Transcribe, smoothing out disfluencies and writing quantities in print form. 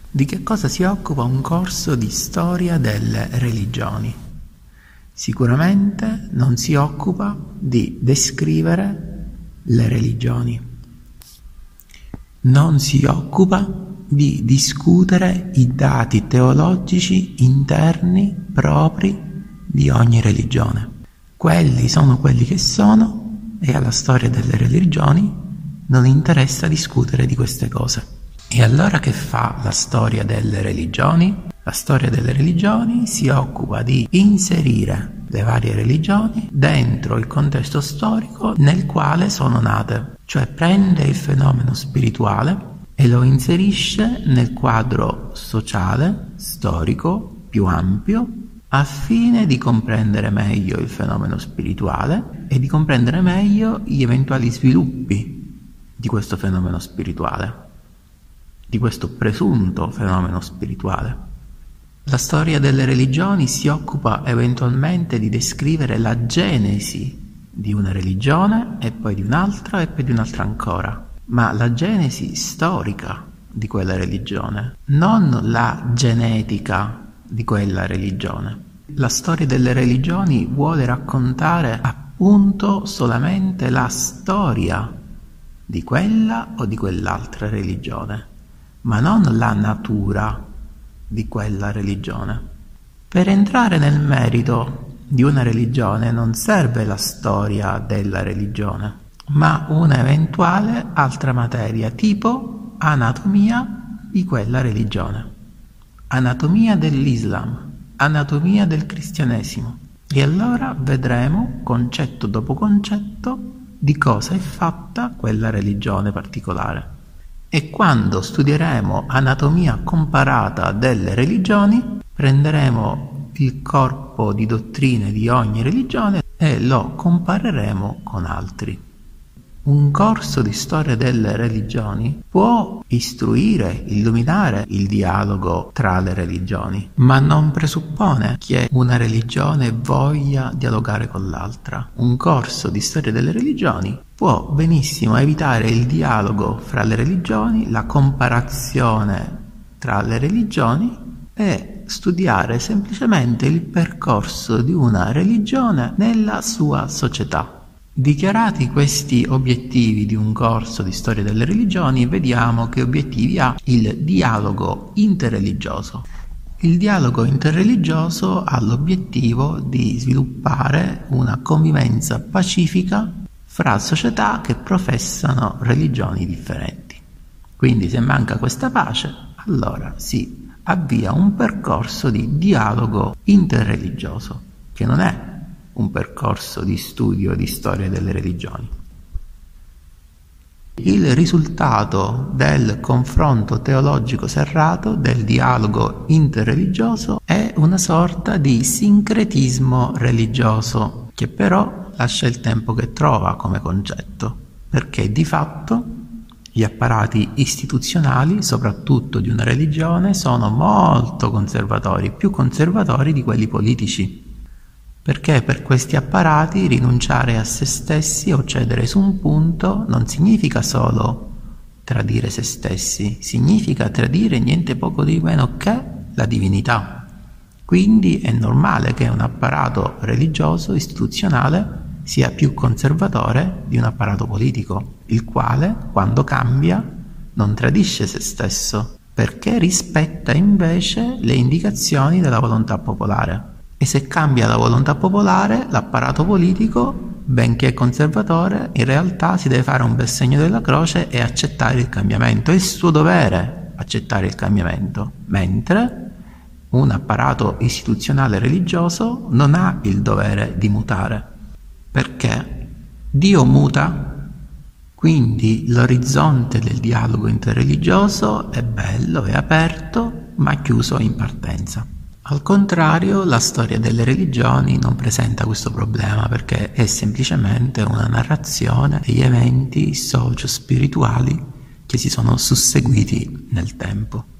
Di che cosa si occupa un corso di storia delle religioni? Sicuramente non si occupa di descrivere le religioni, non si occupa di discutere i dati teologici interni propri di ogni religione. Quelli sono quelli che sono e alla storia delle religioni non interessa discutere di queste cose. E allora che fa la storia delle religioni? La storia delle religioni si occupa di inserire le varie religioni dentro il contesto storico nel quale sono nate, cioè prende il fenomeno spirituale e lo inserisce nel quadro sociale, storico, più ampio, al fine di comprendere meglio il fenomeno spirituale e di comprendere meglio gli eventuali sviluppi di questo fenomeno spirituale, di questo presunto fenomeno spirituale. La storia delle religioni si occupa eventualmente di descrivere la genesi di una religione e poi di un'altra e poi di un'altra ancora, ma la genesi storica di quella religione, non la genetica di quella religione. La storia delle religioni vuole raccontare appunto solamente la storia di quella o di quell'altra religione, ma non la natura di quella religione. Per entrare nel merito di una religione non serve la storia della religione, ma una eventuale altra materia, tipo anatomia di quella religione, anatomia dell'Islam, anatomia del cristianesimo. E allora vedremo, concetto dopo concetto, di cosa è fatta quella religione particolare. E quando studieremo anatomia comparata delle religioni, prenderemo il corpo di dottrine di ogni religione e lo compareremo con altri. Un corso di storia delle religioni può istruire, illuminare il dialogo tra le religioni, ma non presuppone che una religione voglia dialogare con l'altra. Un corso di storia delle religioni può benissimo evitare il dialogo fra le religioni, la comparazione tra le religioni e studiare semplicemente il percorso di una religione nella sua società. Dichiarati questi obiettivi di un corso di storia delle religioni, vediamo che obiettivi ha il dialogo interreligioso. Il dialogo interreligioso ha l'obiettivo di sviluppare una convivenza pacifica fra società che professano religioni differenti. Quindi se manca questa pace, allora si avvia un percorso di dialogo interreligioso, che non è un percorso di studio di storia delle religioni. Il risultato del confronto teologico serrato, del dialogo interreligioso, è una sorta di sincretismo religioso, che però lascia il tempo che trova come concetto, perché di fatto gli apparati istituzionali, soprattutto di una religione, sono molto conservatori, più conservatori di quelli politici. Perché per questi apparati rinunciare a se stessi o cedere su un punto non significa solo tradire se stessi, significa tradire niente poco di meno che la divinità. Quindi è normale che un apparato religioso, istituzionale, sia più conservatore di un apparato politico, il quale, quando cambia, non tradisce se stesso, perché rispetta invece le indicazioni della volontà popolare. E se cambia la volontà popolare, l'apparato politico, benché conservatore, in realtà si deve fare un bel segno della croce e accettare il cambiamento. È il suo dovere accettare il cambiamento, mentre un apparato istituzionale religioso non ha il dovere di mutare, perché Dio muta, quindi l'orizzonte del dialogo interreligioso è bello, è aperto, ma chiuso in partenza. Al contrario, la storia delle religioni non presenta questo problema perché è semplicemente una narrazione degli eventi socio-spirituali che si sono susseguiti nel tempo.